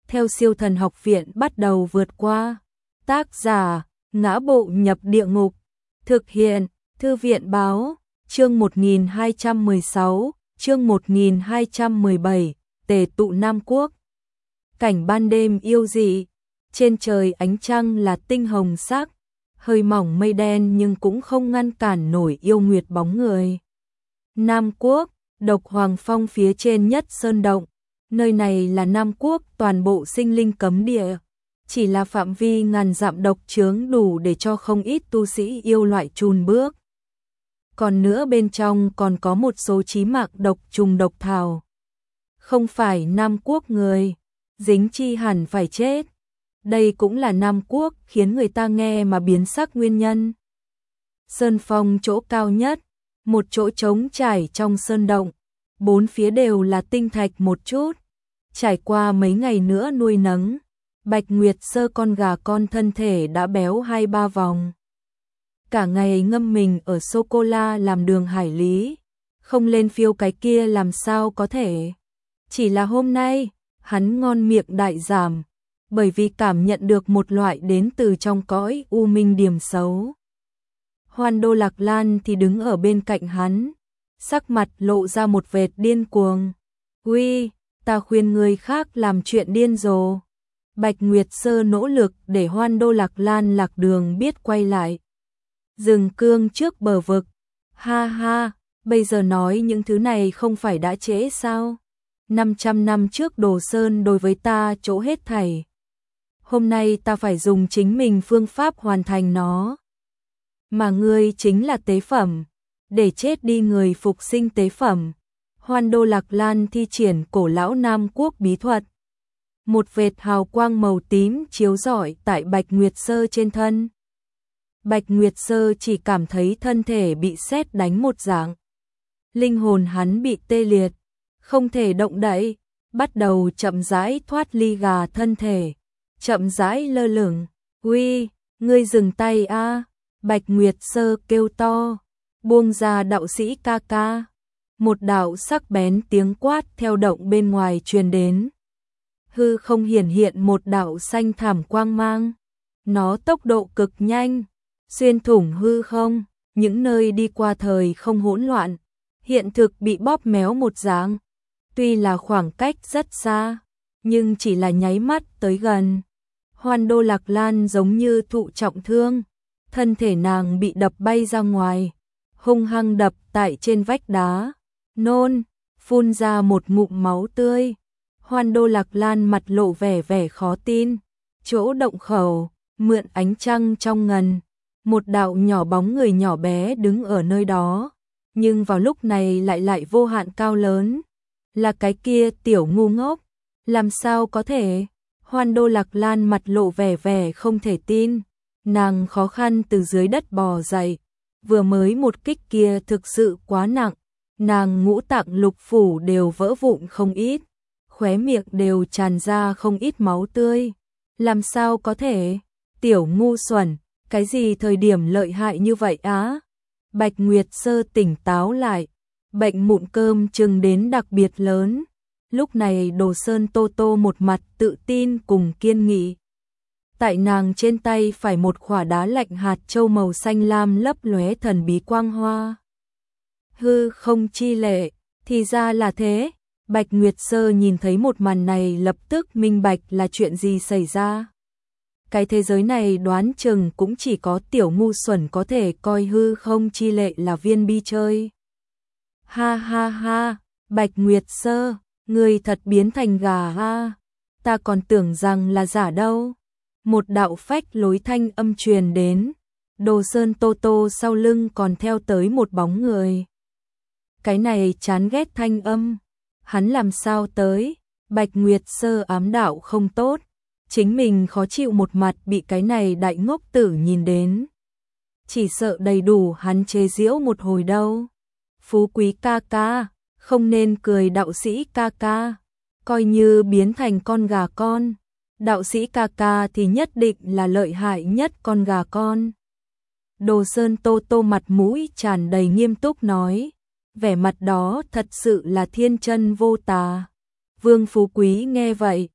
theo Siêu Thần Học Viện bắt đầu vượt qua. Tác giả: Ngã Bộ Nhập Địa Ngục. Thực hiện: Thư viện báo. Chương 1216, chương 1217, Tề tụ Nam Quốc. Cảnh ban đêm yêu dị, trên trời ánh trăng là tinh hồng sắc, hơi mỏng mây đen nhưng cũng không ngăn cản nổi yêu nguyệt bóng người. Nam Quốc, Độc Hoàng Phong phía trên nhất sơn động, nơi này là Nam Quốc toàn bộ sinh linh cấm địa, chỉ là phạm vi ngàn dặm độc chướng đủ để cho không ít tu sĩ yêu loại chùn bước. Còn nữa bên trong còn có một số chí mạng độc trùng độc thảo. Không phải Nam Quốc người, dính chi hẳn phải chết. Đây cũng là Nam Quốc khiến người ta nghe mà biến sắc nguyên nhân. Sơn phong chỗ cao nhất, một chỗ trống trải trong sơn động, bốn phía đều là tinh thạch một chút. Trải qua mấy ngày nữa nuôi nấng, Bạch Nguyệt Sơ con gà con thân thể đã béo 2-3 vòng. Cả ngày ngâm mình ở sô-cô-la làm đường hải lý, không lên phiêu cái kia làm sao có thể. Chỉ là hôm nay, hắn ngon miệng đại giảm, bởi vì cảm nhận được một loại đến từ trong cõi u minh điểm xấu. Hoan Đô Lạc Lan thì đứng ở bên cạnh hắn, sắc mặt lộ ra một vệt điên cuồng. Uy, ta khuyên người khác làm chuyện điên rồ. Bạch Nguyệt Sơ nỗ lực để Hoan Đô Lạc Lan lạc đường biết quay lại. Dừng cương trước bờ vực. Ha ha, bây giờ nói những thứ này không phải đã trễ sao? 500 năm trước Đồ Sơn đối với ta chỗ hết thảy. Hôm nay ta phải dùng chính mình phương pháp hoàn thành nó. Mà ngươi chính là tế phẩm, để chết đi người phục sinh tế phẩm. Hoan Đô Lạc Lan thi triển cổ lão Nam Quốc bí thuật. Một vệt hào quang màu tím chiếu rọi tại Bạch Nguyệt Sơ trên thân. Bạch Nguyệt Sơ chỉ cảm thấy thân thể bị sét đánh một dạng. Linh hồn hắn bị tê liệt, không thể động đậy, bắt đầu chậm rãi thoát ly gà thân thể, chậm rãi lơ lửng. Uy, ngươi dừng tay a! Bạch Nguyệt Sơ kêu to, buông ra đạo sĩ ca ca. Một đạo sắc bén tiếng quát theo động bên ngoài truyền đến. Hư không hiển hiện một đạo xanh thảm quang mang. Nó tốc độ cực nhanh, xuyên thủng hư không, những nơi đi qua thời không hỗn loạn, hiện thực bị bóp méo một dáng. Tuy là khoảng cách rất xa, nhưng chỉ là nháy mắt tới gần. Hoan Đô Lạc Lan giống như thụ trọng thương, thân thể nàng bị đập bay ra ngoài, hung hăng đập tại trên vách đá, nôn, phun ra một ngụm máu tươi. Hoan Đô Lạc Lan mặt lộ vẻ khó tin, chỗ động khẩu, mượn ánh trăng trong ngần, một đạo nhỏ bóng người nhỏ bé đứng ở nơi đó, nhưng vào lúc này lại vô hạn cao lớn. Là cái kia tiểu ngu ngốc, làm sao có thể? Hoan Đô Lạc Lan mặt lộ vẻ không thể tin, nàng khó khăn từ dưới đất bò dậy, vừa mới một kích kia thực sự quá nặng, nàng ngũ tạng lục phủ đều vỡ vụn không ít, khóe miệng đều tràn ra không ít máu tươi. Làm sao có thể? Tiểu ngu xuẩn, cái gì thời điểm lợi hại như vậy á? Bạch Nguyệt Sơ tỉnh táo lại, bệnh mụn cơm chừng đến đặc biệt lớn. Lúc này Đồ Sơn Tô Tô một mặt tự tin cùng kiên nghị. Tại nàng trên tay phải một khỏa đá lạnh hạt châu màu xanh lam lấp lóe thần bí quang hoa. Hư không chi lệ, thì ra là thế. Bạch Nguyệt Sơ nhìn thấy một màn này lập tức minh bạch là chuyện gì xảy ra. Cái thế giới này đoán chừng cũng chỉ có tiểu ngu xuẩn có thể coi hư không chi lệ là viên bi chơi. Ha ha ha, Bạch Nguyệt Sơ, người thật biến thành gà ha, ta còn tưởng rằng là giả đâu. Một đạo phách lối thanh âm truyền đến, Đồ Sơn Tô Tô sau lưng còn theo tới một bóng người. Cái này chán ghét thanh âm, hắn làm sao tới? Bạch Nguyệt Sơ ám đạo không tốt, chính mình khó chịu một mặt bị cái này đại ngốc tử nhìn đến. Chỉ sợ đầy đủ hắn chế giễu một hồi đâu. Phú quý ca ca, không nên cười đạo sĩ ca ca, coi như biến thành con gà con. Đạo sĩ ca ca thì nhất định là lợi hại nhất con gà con. Đồ Sơn Tô Tô mặt mũi tràn đầy nghiêm túc nói, vẻ mặt đó thật sự là thiên chân vô tà. Vương Phú Quý nghe vậy,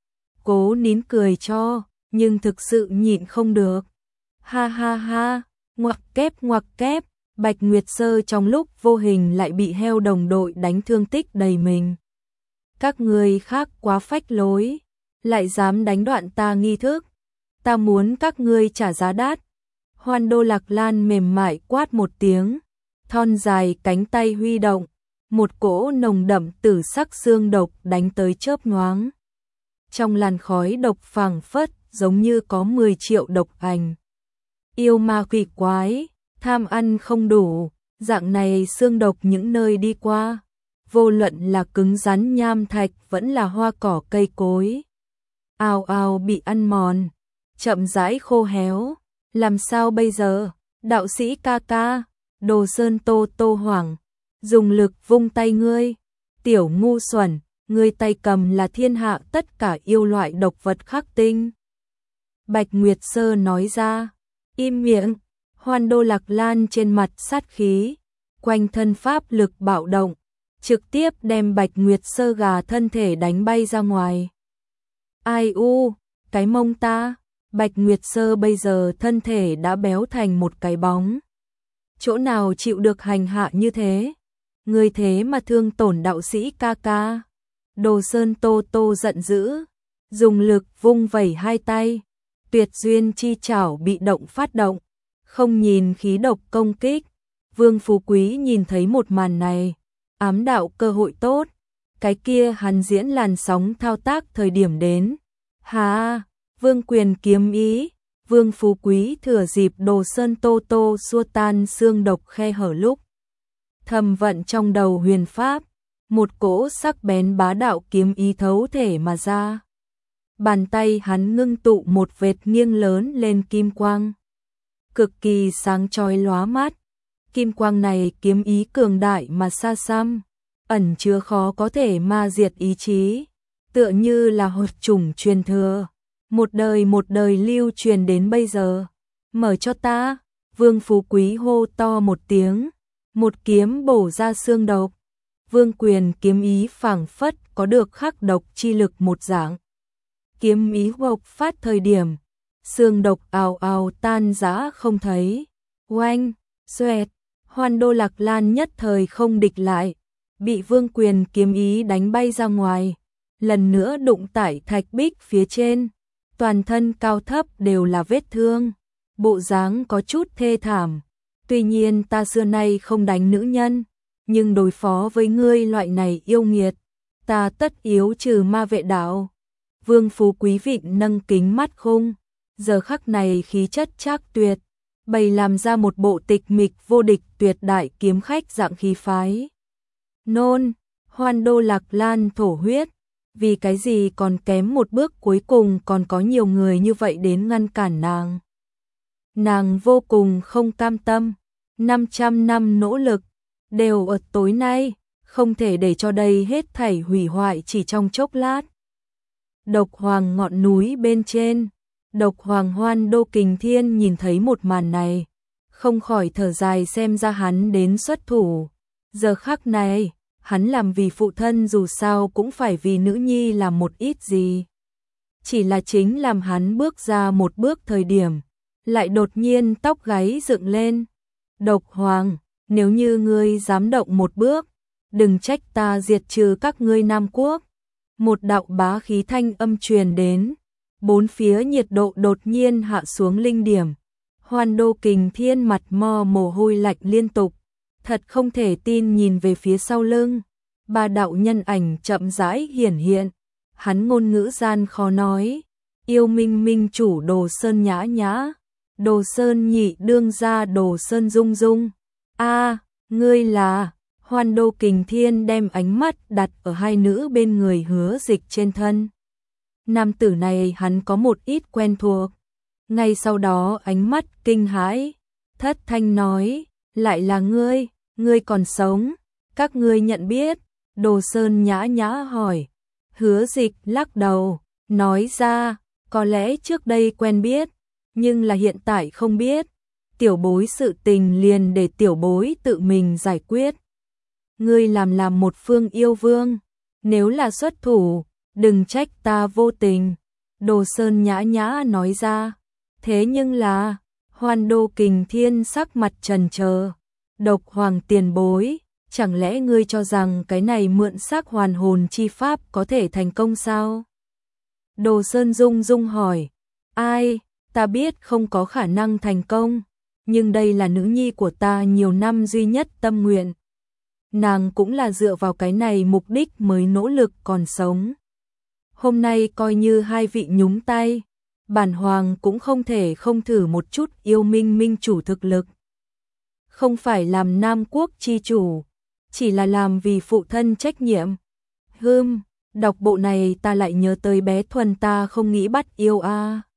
cố nín cười cho, nhưng thực sự nhịn không được. Ha ha ha, ngoặc kép, Bạch Nguyệt Sơ trong lúc vô hình lại bị heo đồng đội đánh thương tích đầy mình. Các người khác quá phách lối, lại dám đánh đoạn ta nghi thức. Ta muốn các ngươi trả giá đắt. Hoan Đô Lạc Lan mềm mại quát một tiếng, thon dài cánh tay huy động, một cỗ nồng đậm tử sắc xương độc đánh tới chớp nhoáng. Trong làn khói độc phảng phất giống như có 10 triệu độc ảnh. Yêu ma quỷ quái, tham ăn không đủ, dạng này xương độc những nơi đi qua, vô luận là cứng rắn nham thạch vẫn là hoa cỏ cây cối, ào ào bị ăn mòn, chậm rãi khô héo. Làm sao bây giờ? Đạo sĩ ca ca, Đồ Sơn Tô Tô hoảng, dùng lực vung tay ngươi. Tiểu ngu xuẩn, ngươi tay cầm là thiên hạ tất cả yêu loại độc vật khắc tinh. Bạch Nguyệt Sơ nói ra, im miệng. Hoan Đô Lạc Lan trên mặt sát khí, quanh thân pháp lực bạo động, trực tiếp đem Bạch Nguyệt Sơ gà thân thể đánh bay ra ngoài. Ai u, cái mông ta. Bạch Nguyệt Sơ bây giờ thân thể đã béo thành một cái bóng. Chỗ nào chịu được hành hạ như thế? Người thế mà thương tổn đạo sĩ ca ca. Đồ Sơn Tô Tô giận dữ, dùng lực vung vẩy hai tay. Tuyệt duyên chi chảo bị động phát động, không nhìn khí độc công kích. Vương Phú Quý nhìn thấy một màn này, ám đạo cơ hội tốt. Cái kia hắn diễn làn sóng thao tác thời điểm đến. Hà, Vương quyền kiếm ý, Vương Phú Quý thừa dịp Đồ Sơn Tô Tô xua tan xương độc khe hở lúc. Thầm vận trong đầu huyền pháp, một cỗ sắc bén bá đạo kiếm ý thấu thể mà ra. Bàn tay hắn ngưng tụ một vệt nghiêng lớn lên kim quang. Cực kỳ sáng chói lóa mắt. Kim quang này kiếm ý cường đại mà xa xăm, ẩn chứa khó có thể ma diệt ý chí, tựa như là hột chủng truyền thừa, một đời lưu truyền đến bây giờ. Mở cho ta, Vương Phú Quý hô to một tiếng, một kiếm bổ ra xương độc. Vương quyền kiếm ý phảng phất có được khắc độc chi lực một dạng. Kiếm ý bộc phát thời điểm, xương độc ào ào tan rã không thấy. Oanh, xoẹt, Hoan Đô Lạc Lan nhất thời không địch lại, bị Vương quyền kiếm ý đánh bay ra ngoài, lần nữa đụng tại thạch bích phía trên, toàn thân cao thấp đều là vết thương, bộ dáng có chút thê thảm. Tuy nhiên ta xưa nay không đánh nữ nhân, nhưng đối phó với ngươi loại này yêu nghiệt, ta tất yếu trừ ma vệ đạo. Vương Phú Quý vịn nâng kính mắt khung, giờ khắc này khí chất trác tuyệt, bày làm ra một bộ tịch mịch vô địch tuyệt đại kiếm khách dạng khí phái. Nôn, Hoan Đô Lạc Lan thổ huyết, vì cái gì còn kém một bước cuối cùng còn có nhiều người như vậy đến ngăn cản nàng. Nàng vô cùng không cam tâm, 500 năm nỗ lực, đều ở tối nay, không thể để cho đây hết thảy hủy hoại chỉ trong chốc lát. Độc Hoàng ngọn núi bên trên, Độc Hoàng Hoan Đô Kình Thiên nhìn thấy một màn này, không khỏi thở dài xem ra hắn đến xuất thủ. Giờ khắc này, hắn làm vì phụ thân dù sao cũng phải vì nữ nhi làm một ít gì. Chỉ là chính làm hắn bước ra một bước thời điểm, lại đột nhiên tóc gáy dựng lên. Độc Hoàng, nếu như ngươi dám động một bước, đừng trách ta diệt trừ các ngươi Nam Quốc. Một đạo bá khí thanh âm truyền đến, bốn phía nhiệt độ đột nhiên hạ xuống linh điểm. Hoan Đô Kình Thiên mặt mồ hôi lạnh liên tục, thật không thể tin nhìn về phía sau lưng. Ba đạo nhân ảnh chậm rãi hiển hiện, hắn ngôn ngữ gian khó nói. Yêu Minh Minh chủ Đồ Sơn Nhã Nhã, Đồ Sơn nhị đương gia Đồ Sơn Dung Dung. A, ngươi là? Hoan Đô Kình Thiên đem ánh mắt đặt ở hai nữ bên người Hứa Dịch trên thân. Nam tử này hắn có một ít quen thuộc. Ngay sau đó ánh mắt kinh hãi, thất thanh nói, lại là ngươi còn sống, các ngươi nhận biết? Đồ Sơn Nhã Nhã hỏi. Hứa Dịch lắc đầu, nói ra, có lẽ trước đây quen biết, nhưng là hiện tại không biết. Tiểu bối sự tình liền để tiểu bối tự mình giải quyết. Ngươi làm một phương yêu vương, nếu là xuất thủ, đừng trách ta vô tình. Đồ Sơn nhã nhã nói ra. Thế nhưng là, Hoan Đô Kình Thiên sắc mặt trần chờ. Độc Hoàng tiền bối, chẳng lẽ ngươi cho rằng cái này mượn xác hoàn hồn chi pháp có thể thành công sao? Đồ Sơn rung rung hỏi. Ai, ta biết không có khả năng thành công, nhưng đây là nữ nhi của ta nhiều năm duy nhất tâm nguyện. Nàng cũng là dựa vào cái này mục đích mới nỗ lực còn sống. Hôm nay coi như hai vị nhúng tay, bản hoàng cũng không thể không thử một chút yêu minh minh chủ thực lực. Không phải làm Nam Quốc chi chủ, chỉ là làm vì phụ thân trách nhiệm. Đọc bộ này ta lại nhớ tới bé Thuần ta không nghĩ bắt yêu a.